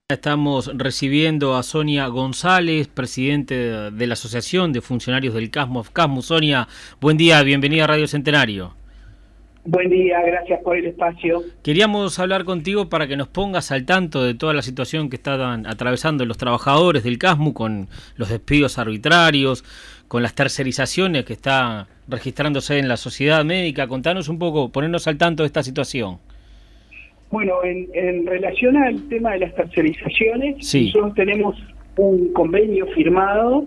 Estamos recibiendo a Sonia González, presidente de la Asociación de Funcionarios del CASMU. Sonia, buen día, bienvenida a Radio Centenario. Buen día, gracias por el espacio. Queríamos hablar contigo para que nos pongas al tanto de toda la situación que están atravesando los trabajadores del CASMU con los despidos arbitrarios, con las tercerizaciones que está registrándose en la sociedad médica. Contanos un poco, ponernos al tanto de esta situación. Bueno, en relación al tema de las tercerizaciones, sí. Nosotros tenemos un convenio firmado,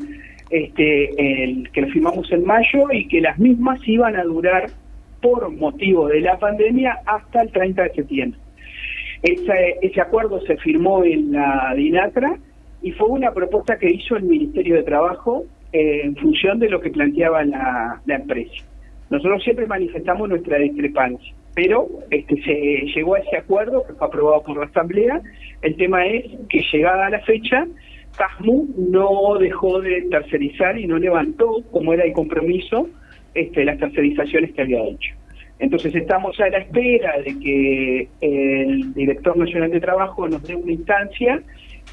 que lo firmamos en mayo y que las mismas iban a durar por motivo de la pandemia hasta el 30 de septiembre. Ese acuerdo se firmó en la DINATRA y fue una propuesta que hizo el Ministerio de Trabajo en función de lo que planteaba la empresa. Nosotros siempre manifestamos nuestra discrepancia, pero se llegó a ese acuerdo que fue aprobado por la Asamblea. El tema es que llegada a la fecha, CASMU no dejó de tercerizar y no levantó, como era el compromiso, las tercerizaciones que había hecho. Entonces estamos a la espera de que el Director Nacional de Trabajo nos dé una instancia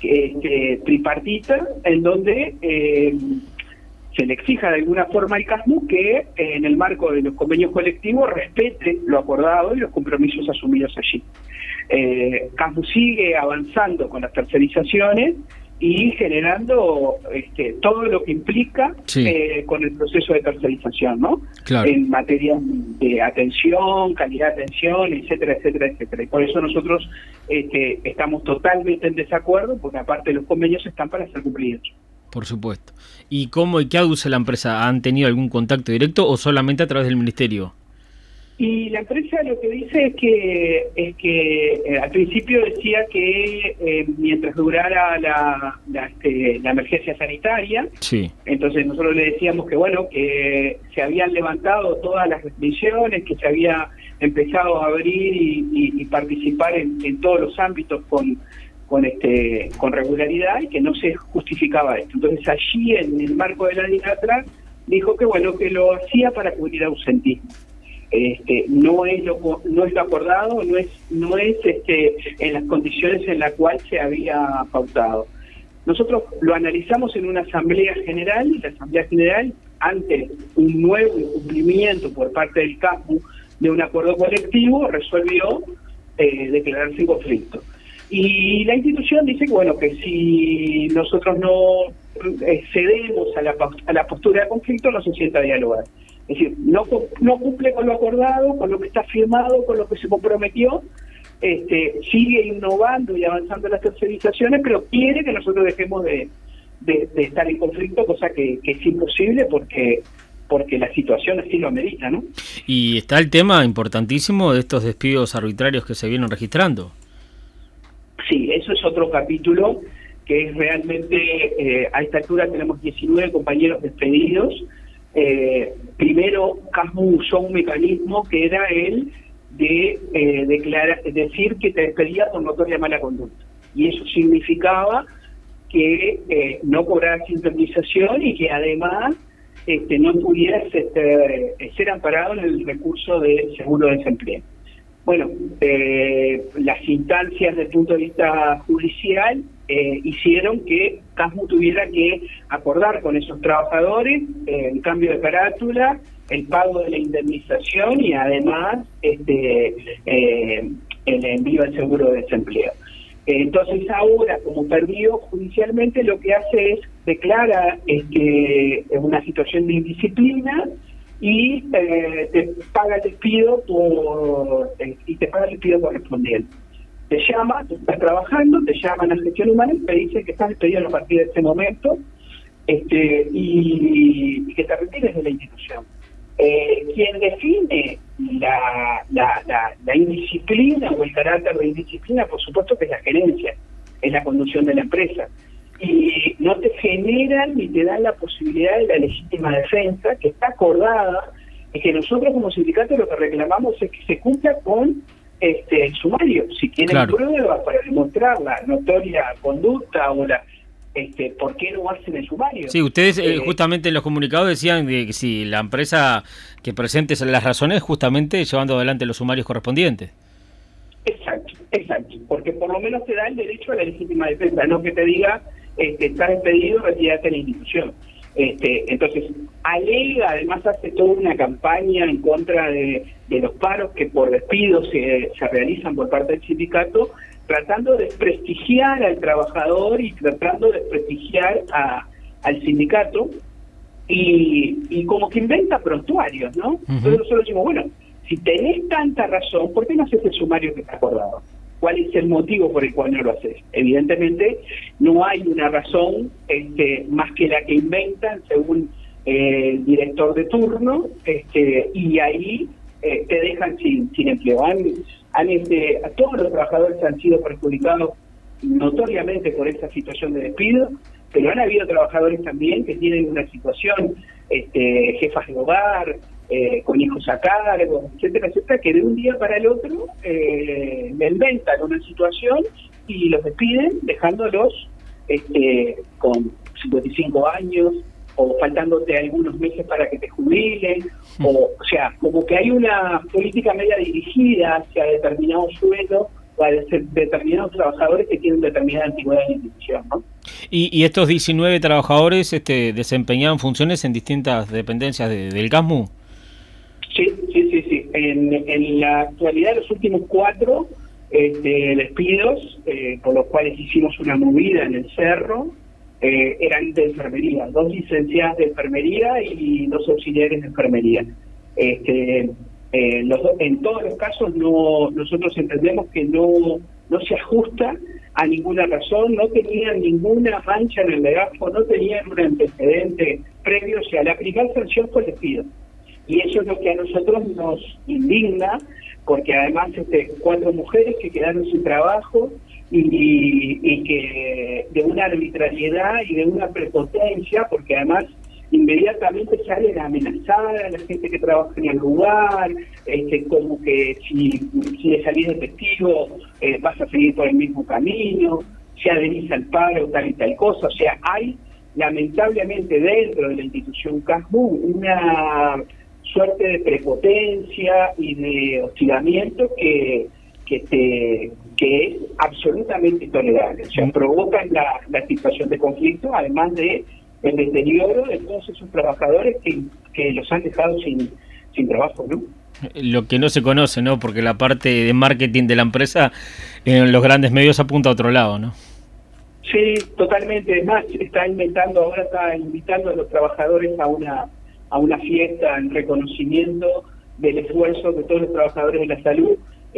tripartita en donde se le exija de alguna forma al CASMU que en el marco de los convenios colectivos respete lo acordado y los compromisos asumidos allí. CASMU sigue avanzando con las tercerizaciones y generando todo lo que implica con el proceso de tercerización, ¿no? Claro. En materia de atención, calidad de atención, etcétera, etcétera, etcétera. Y por eso nosotros estamos totalmente en desacuerdo, porque aparte los convenios están para ser cumplidos. Por supuesto. ¿Y cómo y qué aduce la empresa? ¿Han tenido algún contacto directo o solamente a través del ministerio? Y la empresa lo que dice es que al principio decía que mientras durara la emergencia sanitaria, sí. Entonces nosotros le decíamos que bueno, que se habían levantado todas las restricciones, que se había empezado a abrir y participar en todos los ámbitos con regularidad y que no se justificaba esto. Entonces allí en el marco de la DINATRA dijo que bueno, que lo hacía para cubrir ausentismo. No es lo acordado, no es en las condiciones en las cuales se había pautado. Nosotros lo analizamos en una asamblea general y la asamblea general, ante un nuevo incumplimiento por parte del CASMU de un acuerdo colectivo, resolvió declararse en conflicto. Y la institución dice que bueno, que si nosotros no cedemos a la postura de conflicto, no se sienta a dialogar. Es decir, no cumple con lo acordado, con lo que está firmado, con lo que se comprometió, sigue innovando y avanzando en las tercerizaciones, pero quiere que nosotros dejemos de estar en conflicto, cosa que es imposible porque la situación así lo amerita, ¿no? Y está el tema importantísimo de estos despidos arbitrarios que se vienen registrando. Sí, eso es otro capítulo que es realmente, a esta altura tenemos 19 compañeros despedidos. Primero, CASMU usó un mecanismo que era el de decir que te despedía por notoria mala conducta. Y eso significaba que no cobraras indemnización y que además no pudieras ser amparado en el recurso de seguro de desempleo. Bueno, las instancias desde el punto de vista judicial hicieron que CASMU tuviera que acordar con esos trabajadores el cambio de carátula, el pago de la indemnización y además el envío del seguro de desempleo. Entonces ahora, como perdió judicialmente, lo que hace es declara una situación de indisciplina y te paga el despido correspondiente. Te llama, tú estás trabajando, te llaman a gestión humana y te dicen que estás despedido a partir de ese momento y que te retires de la institución. Quien define la indisciplina o el carácter de indisciplina, por supuesto que es la gerencia, es la conducción de la empresa. Y no te generan ni te dan la posibilidad de la legítima defensa, que está acordada, y que nosotros como sindicato lo que reclamamos es que se cumpla con el sumario. Si tienen pruebas para demostrar la notoria conducta o la ¿por qué no hacen el sumario? Sí, ustedes justamente en los comunicados decían de que si la empresa que presente las razones, justamente llevando adelante los sumarios correspondientes. Exacto. Exacto, porque por lo menos te da el derecho a la legítima defensa, no que te diga, estás despedido, retírate de la institución. Entonces, alega, además hace toda una campaña en contra de los paros que por despido se realizan por parte del sindicato, tratando de desprestigiar al trabajador y tratando de desprestigiar al sindicato, y como que inventa prontuarios, ¿no? Uh-huh. Entonces nosotros decimos, bueno, si tenés tanta razón, ¿por qué no haces el sumario que está acordado? ¿Cuál es el motivo por el cual no lo haces? Evidentemente no hay una razón más que la que inventan según el director de turno, y ahí te dejan sin empleo. A todos los trabajadores han sido perjudicados notoriamente por esa situación de despido, pero han habido trabajadores también que tienen una situación, jefas de hogar, con hijos a cargo, etcétera, que de un día para el otro le inventan una situación y los despiden dejándolos con 55 años o faltándote algunos meses para que te jubilen, o sea, como que hay una política media dirigida hacia determinados sueldos o a determinados trabajadores que tienen determinada antigüedad en la institución, ¿no? ¿Y estos 19 trabajadores desempeñaban funciones en distintas dependencias del CASMU? Sí. En la actualidad, los últimos 4 despidos, por los cuales hicimos una movida en el cerro, eran de enfermería, 2 licenciadas de enfermería y 2 auxiliares de enfermería. En todos los casos nosotros entendemos que no se ajusta a ninguna razón, no tenían ninguna mancha en el legajo, no tenían un antecedente previo, o sea, la aplicar sanción fue despido. Y eso es lo que a nosotros nos indigna, porque además 4 mujeres que quedaron sin trabajo y que de una arbitrariedad y de una prepotencia, porque además inmediatamente salen a amenazar a la gente que trabaja en el lugar, como que si le salís de testigo vas a seguir por el mismo camino, si adherís al paro, tal y tal cosa. O sea, hay lamentablemente dentro de la institución CASMU una suerte de prepotencia y de hostigamiento que es absolutamente intolerable. O sea, provocan la situación de conflicto, además de el deterioro de todos esos trabajadores que los han dejado sin trabajo, ¿no? Lo que no se conoce, ¿no? Porque la parte de marketing de la empresa en los grandes medios apunta a otro lado, ¿no? Sí, totalmente. Además, está invitando a los trabajadores a una fiesta en reconocimiento del esfuerzo que todos los trabajadores de la salud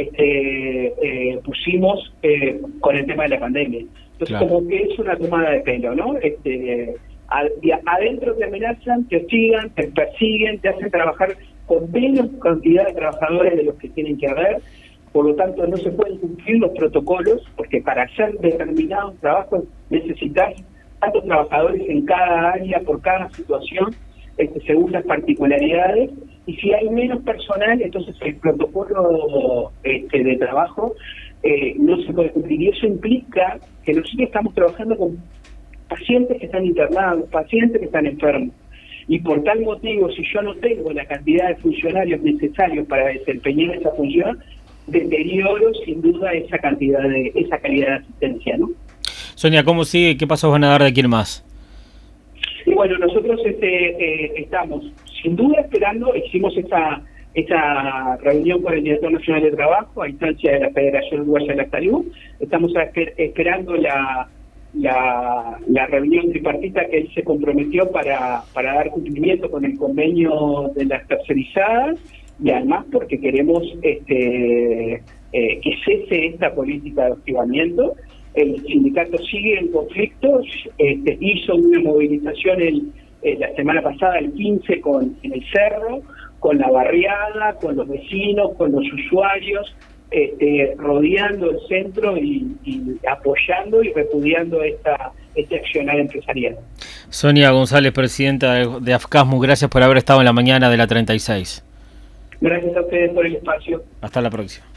pusimos con el tema de la pandemia. Entonces, claro, como que es una tomada de pelo, ¿no? Adentro te amenazan, te hostigan, te persiguen, te hacen trabajar con menos cantidad de trabajadores de los que tienen que haber. Por lo tanto, no se pueden cumplir los protocolos, porque para hacer determinados trabajos necesitas tantos trabajadores en cada área, por cada situación, según las particularidades, y si hay menos personal, entonces el protocolo de trabajo no se puede cumplir. Y eso implica que nosotros estamos trabajando con pacientes que están internados, pacientes que están enfermos. Y por tal motivo, si yo no tengo la cantidad de funcionarios necesarios para desempeñar esa función, deterioro sin duda esa calidad de asistencia, ¿no? Sonia, ¿cómo sigue? ¿Qué pasos van a dar de aquí en más? Y bueno, nosotros estamos sin duda esperando, hicimos esa reunión con el Director Nacional de Trabajo a instancia de la Federación Uruguaya de la Salud. Estamos esperando la reunión tripartita que él se comprometió para dar cumplimiento con el convenio de las tercerizadas, y además porque queremos que cese esta política de hostigamiento. El sindicato sigue en conflicto, hizo una movilización la semana pasada, el 15, en el cerro, con la barriada, con los vecinos, con los usuarios, rodeando el centro y apoyando y repudiando este accionar empresarial. Sonia González, presidenta de AFCASMU, gracias por haber estado en la mañana de la 36. Gracias a ustedes por el espacio. Hasta la próxima.